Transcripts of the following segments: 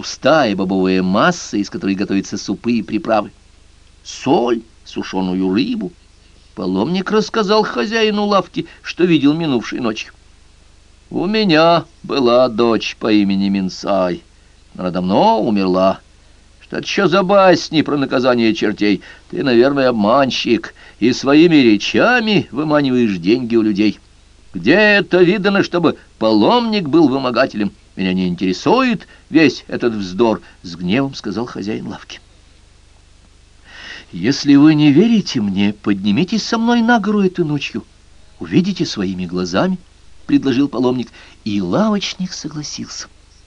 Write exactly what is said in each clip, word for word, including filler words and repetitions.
густая бобовая масса, из которой готовятся супы и приправы, соль, сушеную рыбу. Паломник рассказал хозяину лавки, что видел минувшей ночью. «У меня была дочь по имени Минсай, но она давно умерла. Что это еще за басни про наказание чертей? Ты, наверное, обманщик, и своими речами выманиваешь деньги у людей. Где это видано, чтобы паломник был вымогателем? Меня не интересует весь этот вздор», — с гневом сказал хозяин лавки. «Если вы не верите мне, поднимитесь со мной на гору этой ночью. Увидите своими глазами», — предложил паломник, и лавочник согласился.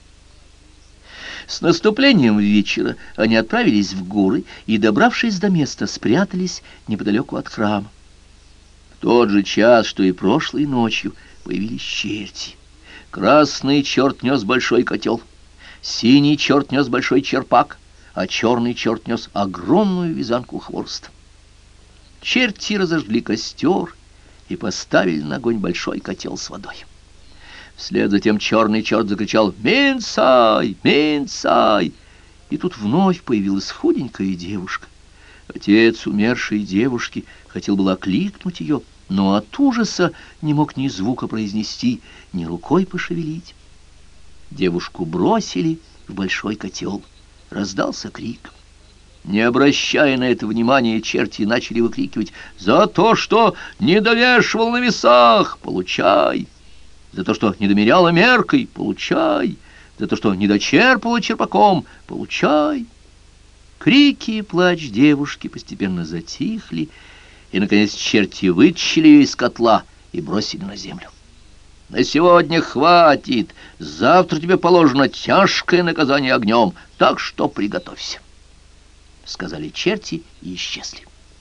С наступлением вечера они отправились в горы и, добравшись до места, спрятались неподалеку от храма. В тот же час, что и прошлой ночью, появились черти. Красный черт нес большой котел, синий черт нес большой черпак, а черный черт нес огромную вязанку хвороста. Черти разожгли костер и поставили на огонь большой котел с водой. Вслед за тем черный черт закричал «Минсай! Минсай!» И тут вновь появилась худенькая девушка. Отец умершей девушки хотел было окликнуть ее, но от ужаса не мог ни звука произнести, ни рукой пошевелить. Девушку бросили в большой котел. Раздался крик. Не обращая на это внимания, черти начали выкрикивать: «За то, что не довешивал на весах, получай! За то, что не домеряла меркой, получай! За то, что не дочерпала черпаком, получай!» Крики и плач девушки постепенно затихли, и, наконец, черти вытащили ее из котла и бросили на землю. «На сегодня хватит! Завтра тебе положено тяжкое наказание огнем, так что приготовься!» — сказали черти и исчезли.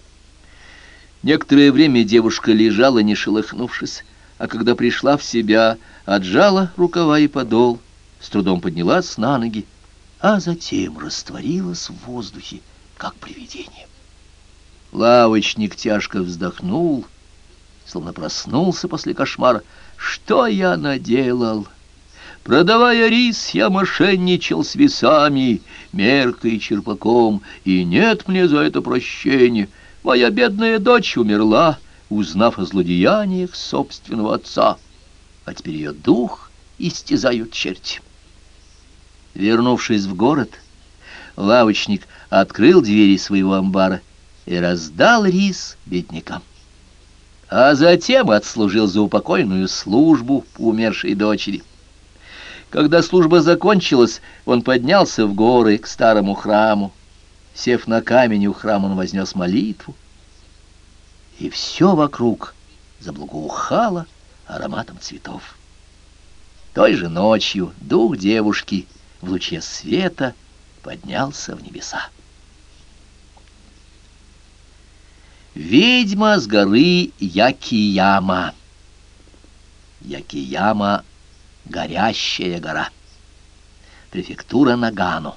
Некоторое время девушка лежала, не шелохнувшись, а когда пришла в себя, отжала рукава и подол, с трудом поднялась на ноги, а затем растворилась в воздухе, как привидение. Лавочник тяжко вздохнул, словно проснулся после кошмара. «Что я наделал? Продавая рис, я мошенничал с весами, меркой и черпаком, и нет мне за это прощения. Моя бедная дочь умерла, узнав о злодеяниях собственного отца, а теперь ее дух истязают черти». Вернувшись в город, лавочник открыл двери своего амбара и раздал рис беднякам. А затем отслужил за упокойную службу по умершей дочери. Когда служба закончилась, он поднялся в горы к старому храму. Сев на камень у храма, он вознес молитву, и все вокруг заблагоухало ароматом цветов. Той же ночью дух девушки в луче света поднялся в небеса. Ведьма с горы Якияма. Якияма — горящая гора. Префектура Нагано.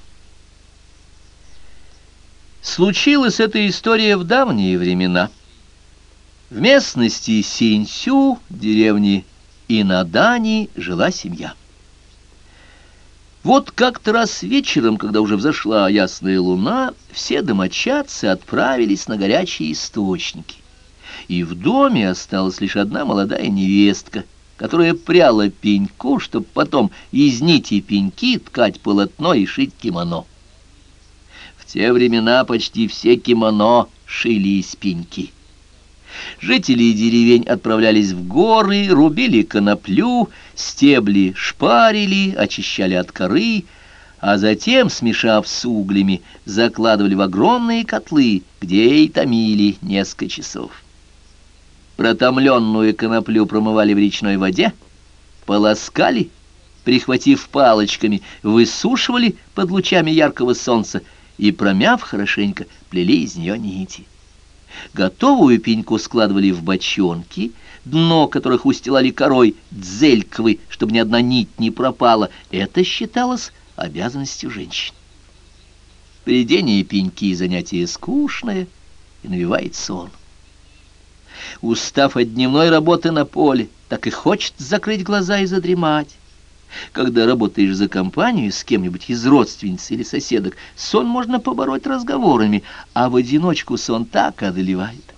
Случилась эта история в давние времена. В местности Синьсю, деревни Инадани, жила семья. Вот как-то раз вечером, когда уже взошла ясная луна, все домочадцы отправились на горячие источники. И в доме осталась лишь одна молодая невестка, которая пряла пеньку, чтобы потом из нити пеньки ткать полотно и шить кимоно. В те времена почти все кимоно шили из пеньки. Жители деревень отправлялись в горы, рубили коноплю, стебли шпарили, очищали от коры, а затем, смешав с углями, закладывали в огромные котлы, где и томили несколько часов. Протомленную коноплю промывали в речной воде, полоскали, прихватив палочками, высушивали под лучами яркого солнца и, промяв хорошенько, плели из нее нити. Готовую пеньку складывали в бочонки, дно которых устилали корой дзельквы, чтобы ни одна нить не пропала. Это считалось обязанностью женщин. Плетение пеньки — занятие скучное и навевает сон. Устав от дневной работы на поле, так и хочет закрыть глаза и задремать. Когда работаешь за компанию с кем-нибудь из родственниц или соседок, сон можно побороть разговорами, а в одиночку сон так одолевает.